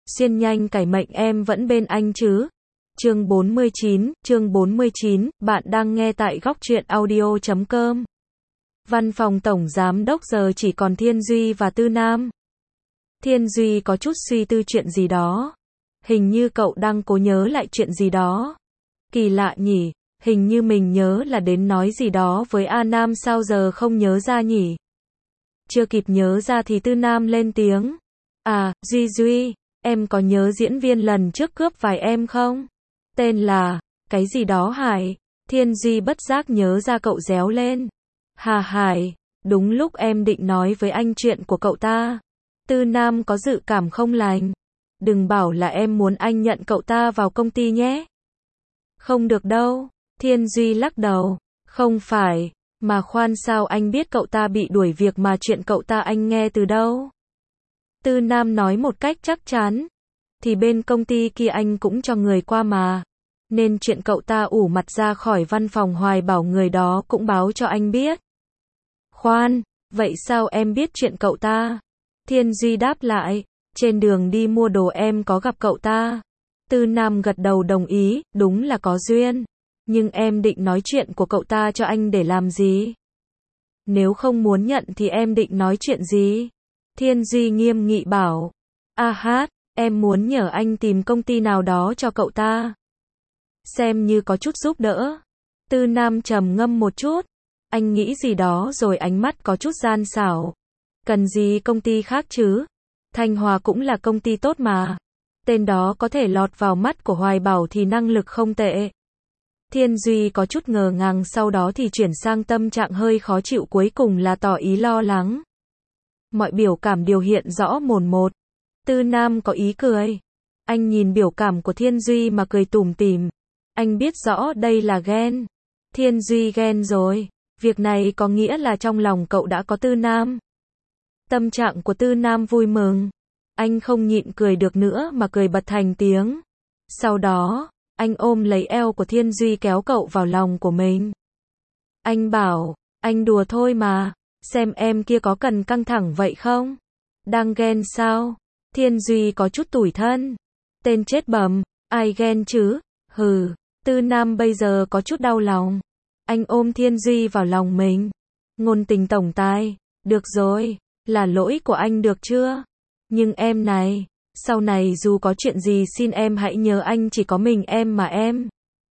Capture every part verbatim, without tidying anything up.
Xuyên nhanh cải mệnh em vẫn bên anh chứ? Chương bốn mươi chín, chương bốn mươi chín, bạn đang nghe tại góc truyện audio chấm com. Văn phòng tổng giám đốc giờ chỉ còn Thiên Duy và Tư Nam. Thiên Duy có chút suy tư chuyện gì đó. Hình như cậu đang cố nhớ lại chuyện gì đó. Kỳ lạ nhỉ, hình như mình nhớ là đến nói gì đó với A Nam, sao giờ không nhớ ra nhỉ? Chưa kịp nhớ ra thì Tư Nam lên tiếng. À, Duy Duy, em có nhớ diễn viên lần trước cướp vải em không? Tên là, cái gì đó Hải. Thiên Duy bất giác nhớ ra cậu réo lên. Hà Hải, đúng lúc em định nói với anh chuyện của cậu ta. Tư Nam có dự cảm không lành. Đừng bảo là em muốn anh nhận cậu ta vào công ty nhé. Không được đâu. Thiên Duy lắc đầu. Không phải, mà khoan, sao anh biết cậu ta bị đuổi việc mà chuyện cậu ta anh nghe từ đâu? Tư Nam nói một cách chắc chắn. Thì bên công ty kia anh cũng cho người qua mà. Nên chuyện cậu ta ủ mặt ra khỏi văn phòng Hoài bảo người đó cũng báo cho anh biết. Khoan, vậy sao em biết chuyện cậu ta? Thiên Duy đáp lại. Trên đường đi mua đồ em có gặp cậu ta. Tư Nam gật đầu đồng ý, đúng là có duyên. Nhưng em định nói chuyện của cậu ta cho anh để làm gì? Nếu không muốn nhận thì em định nói chuyện gì? Thiên Duy nghiêm nghị bảo. A hát, em muốn nhờ anh tìm công ty nào đó cho cậu ta. Xem như có chút giúp đỡ. Tư Nam trầm ngâm một chút. Anh nghĩ gì đó rồi ánh mắt có chút gian xảo. Cần gì công ty khác chứ? Thanh Hòa cũng là công ty tốt mà. Tên đó có thể lọt vào mắt của Hoài Bảo thì năng lực không tệ. Thiên Duy có chút ngờ ngàng, sau đó thì chuyển sang tâm trạng hơi khó chịu, cuối cùng là tỏ ý lo lắng. Mọi biểu cảm điều hiện rõ mồn một. Tư Nam có ý cười. Anh nhìn biểu cảm của Thiên Duy mà cười tủm tỉm. Anh biết rõ đây là ghen. Thiên Duy ghen rồi. Việc này có nghĩa là trong lòng cậu đã có Tư Nam. Tâm trạng của Tư Nam vui mừng. Anh không nhịn cười được nữa mà cười bật thành tiếng. Sau đó, anh ôm lấy eo của Thiên Duy kéo cậu vào lòng của mình. Anh bảo, anh đùa thôi mà, xem em kia có cần căng thẳng vậy không? Đang ghen sao? Thiên Duy có chút tủi thân. Tên chết bầm, ai ghen chứ? Hừ, Tư Nam bây giờ có chút đau lòng. Anh ôm Thiên Duy vào lòng mình. Ngôn tình tổng tài, được rồi, là lỗi của anh được chưa? Nhưng em này, sau này dù có chuyện gì xin em hãy nhớ anh chỉ có mình em mà em.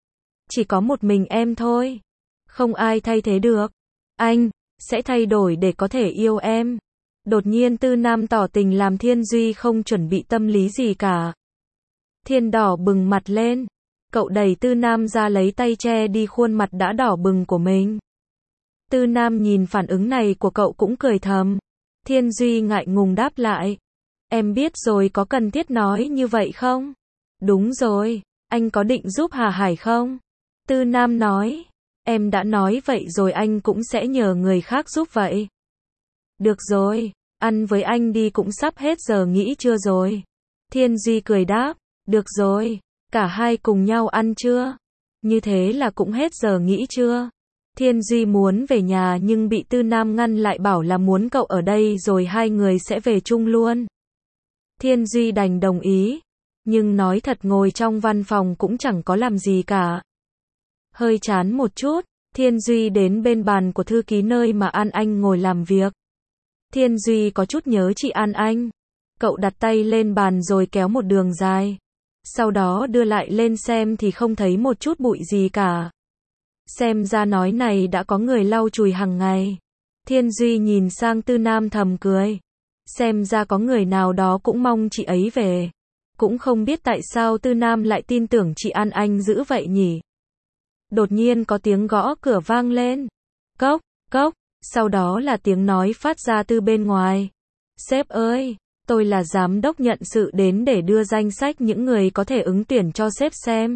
Chỉ có một mình em thôi. Không ai thay thế được. Anh sẽ thay đổi để có thể yêu em. Đột nhiên Tư Nam tỏ tình làm Thiên Duy không chuẩn bị tâm lý gì cả. Thiên đỏ bừng mặt lên. Cậu đẩy Tư Nam ra lấy tay che đi khuôn mặt đã đỏ bừng của mình. Tư Nam nhìn phản ứng này của cậu cũng cười thầm. Thiên Duy ngại ngùng đáp lại. Em biết rồi, có cần thiết nói như vậy không? Đúng rồi, anh có định giúp Hà Hải không? Tư Nam nói. Em đã nói vậy rồi, anh cũng sẽ nhờ người khác giúp vậy. Được rồi, ăn với anh đi, cũng sắp hết giờ nghỉ trưa rồi. Thiên Duy cười đáp. Được rồi, cả hai cùng nhau ăn trưa. Như thế là cũng hết giờ nghỉ trưa. Thiên Duy muốn về nhà nhưng bị Tư Nam ngăn lại, bảo là muốn cậu ở đây rồi hai người sẽ về chung luôn. Thiên Duy đành đồng ý. Nhưng nói thật ngồi trong văn phòng cũng chẳng có làm gì cả. Hơi chán một chút, Thiên Duy đến bên bàn của thư ký nơi mà An Anh ngồi làm việc. Thiên Duy có chút nhớ chị An Anh. Cậu đặt tay lên bàn rồi kéo một đường dài. Sau đó đưa lại lên xem thì không thấy một chút bụi gì cả. Xem ra nói này đã có người lau chùi hàng ngày. Thiên Duy nhìn sang Tư Nam thầm cười. Xem ra có người nào đó cũng mong chị ấy về. Cũng không biết tại sao Tư Nam lại tin tưởng chị An Anh dữ vậy nhỉ. Đột nhiên có tiếng gõ cửa vang lên. Cốc, cốc, sau đó là tiếng nói phát ra từ bên ngoài. Sếp ơi, tôi là giám đốc nhân sự đến để đưa danh sách những người có thể ứng tuyển cho sếp xem.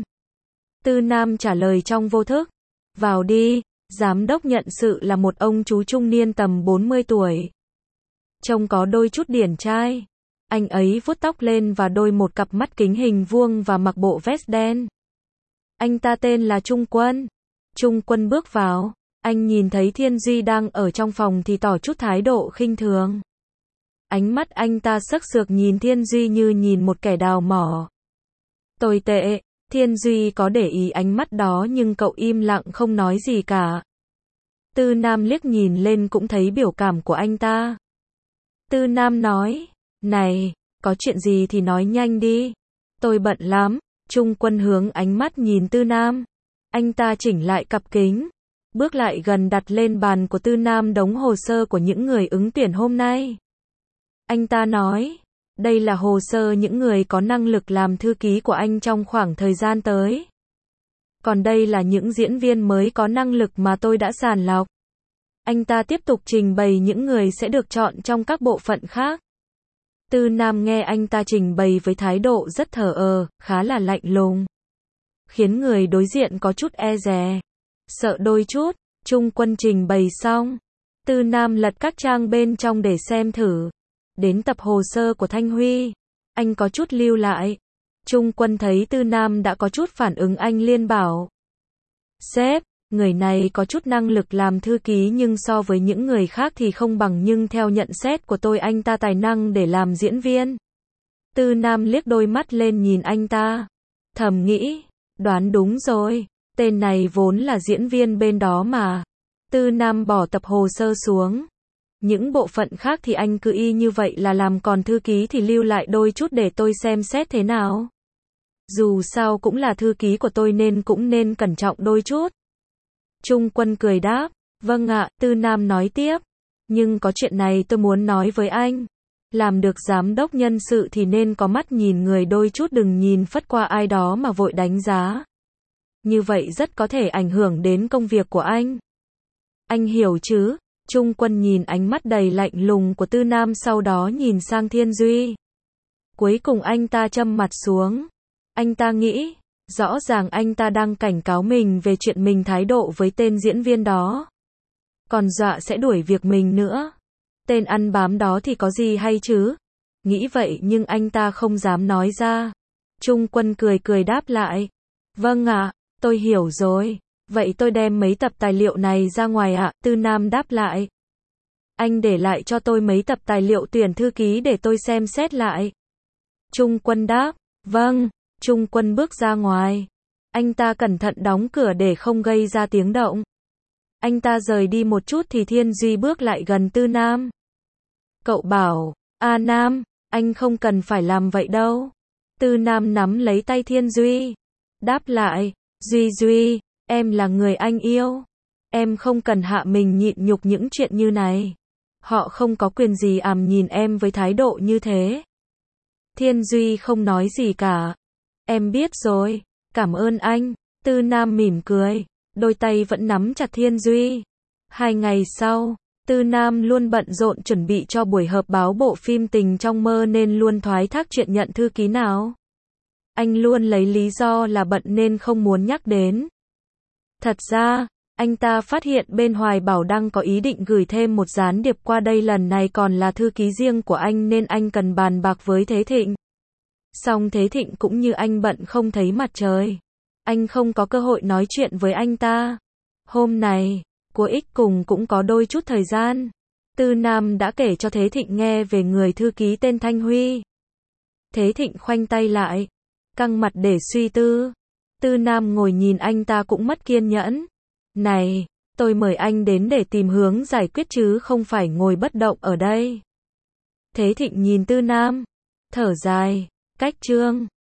Tư Nam trả lời trong vô thức. Vào đi. Giám đốc nhân sự là một ông chú trung niên tầm bốn mươi tuổi. Trông có đôi chút điển trai. Anh ấy vuốt tóc lên và đôi một cặp mắt kính hình vuông và mặc bộ vest đen. Anh ta tên là Trung Quân. Trung Quân bước vào. Anh nhìn thấy Thiên Duy đang ở trong phòng thì tỏ chút thái độ khinh thường. Ánh mắt anh ta sắc sược nhìn Thiên Duy như nhìn một kẻ đào mỏ. Tồi tệ, Thiên Duy có để ý ánh mắt đó nhưng cậu im lặng không nói gì cả. Tư Nam liếc nhìn lên cũng thấy biểu cảm của anh ta. Tư Nam nói, này, có chuyện gì thì nói nhanh đi. Tôi bận lắm. Trung Quân hướng ánh mắt nhìn Tư Nam. Anh ta chỉnh lại cặp kính, bước lại gần đặt lên bàn của Tư Nam đống hồ sơ của những người ứng tuyển hôm nay. Anh ta nói, đây là hồ sơ những người có năng lực làm thư ký của anh trong khoảng thời gian tới. Còn đây là những diễn viên mới có năng lực mà tôi đã sàng lọc. Anh ta tiếp tục trình bày những người sẽ được chọn trong các bộ phận khác. Tư Nam nghe anh ta trình bày với thái độ rất thờ ơ, khá là lạnh lùng, khiến người đối diện có chút e dè, sợ đôi chút. Trung Quân trình bày xong, Tư Nam lật các trang bên trong để xem thử. Đến tập hồ sơ của Thanh Huy, anh có chút lưu lại. Trung Quân thấy Tư Nam đã có chút phản ứng, anh liên bảo, sếp, người này có chút năng lực làm thư ký nhưng so với những người khác thì không bằng, nhưng theo nhận xét của tôi anh ta tài năng để làm diễn viên. Tư Nam liếc đôi mắt lên nhìn anh ta, thầm nghĩ, đoán đúng rồi, tên này vốn là diễn viên bên đó mà. Tư Nam bỏ tập hồ sơ xuống. Những bộ phận khác thì anh cứ y như vậy là làm, còn thư ký thì lưu lại đôi chút để tôi xem xét thế nào. Dù sao cũng là thư ký của tôi nên cũng nên cẩn trọng đôi chút. Trung Quân cười đáp, vâng ạ. Tư Nam nói tiếp, nhưng có chuyện này tôi muốn nói với anh. Làm được giám đốc nhân sự thì nên có mắt nhìn người đôi chút, đừng nhìn phất qua ai đó mà vội đánh giá. Như vậy rất có thể ảnh hưởng đến công việc của anh. Anh hiểu chứ? Trung Quân nhìn ánh mắt đầy lạnh lùng của Tư Nam, sau đó nhìn sang Thiên Duy. Cuối cùng anh ta châm mặt xuống. Anh ta nghĩ, rõ ràng anh ta đang cảnh cáo mình về chuyện mình thái độ với tên diễn viên đó. Còn dọa sẽ đuổi việc mình nữa. Tên ăn bám đó thì có gì hay chứ? Nghĩ vậy nhưng anh ta không dám nói ra. Trung Quân cười cười đáp lại. Vâng ạ, tôi hiểu rồi. Vậy tôi đem mấy tập tài liệu này ra ngoài ạ. Tư Nam đáp lại. Anh để lại cho tôi mấy tập tài liệu tuyển thư ký để tôi xem xét lại. Trung Quân đáp. Vâng. Trung Quân bước ra ngoài. Anh ta cẩn thận đóng cửa để không gây ra tiếng động. Anh ta rời đi một chút thì Thiên Duy bước lại gần Tư Nam. Cậu bảo, A Nam, anh không cần phải làm vậy đâu. Tư Nam nắm lấy tay Thiên Duy. Đáp lại, Duy Duy, em là người anh yêu. Em không cần hạ mình nhịn nhục những chuyện như này. Họ không có quyền gì àm nhìn em với thái độ như thế. Thiên Duy không nói gì cả. Em biết rồi, cảm ơn anh. Tư Nam mỉm cười, đôi tay vẫn nắm chặt Thiên Duy. Hai ngày sau, Tư Nam luôn bận rộn chuẩn bị cho buổi họp báo bộ phim Tình Trong Mơ nên luôn thoái thác chuyện nhận thư ký nào. Anh luôn lấy lý do là bận nên không muốn nhắc đến. Thật ra, anh ta phát hiện bên Hoài Bảo Đăng có ý định gửi thêm một gián điệp qua đây, lần này còn là thư ký riêng của anh nên anh cần bàn bạc với Thế Thịnh. Song Thế Thịnh cũng như anh bận không thấy mặt trời. Anh không có cơ hội nói chuyện với anh ta. Hôm này, cô Ích cùng cũng có đôi chút thời gian. Tư Nam đã kể cho Thế Thịnh nghe về người thư ký tên Thanh Huy. Thế Thịnh khoanh tay lại, căng mặt để suy tư. Tư Nam ngồi nhìn anh ta cũng mất kiên nhẫn. Này, tôi mời anh đến để tìm hướng giải quyết chứ không phải ngồi bất động ở đây. Thế Thịnh nhìn Tư Nam, thở dài, cách chương.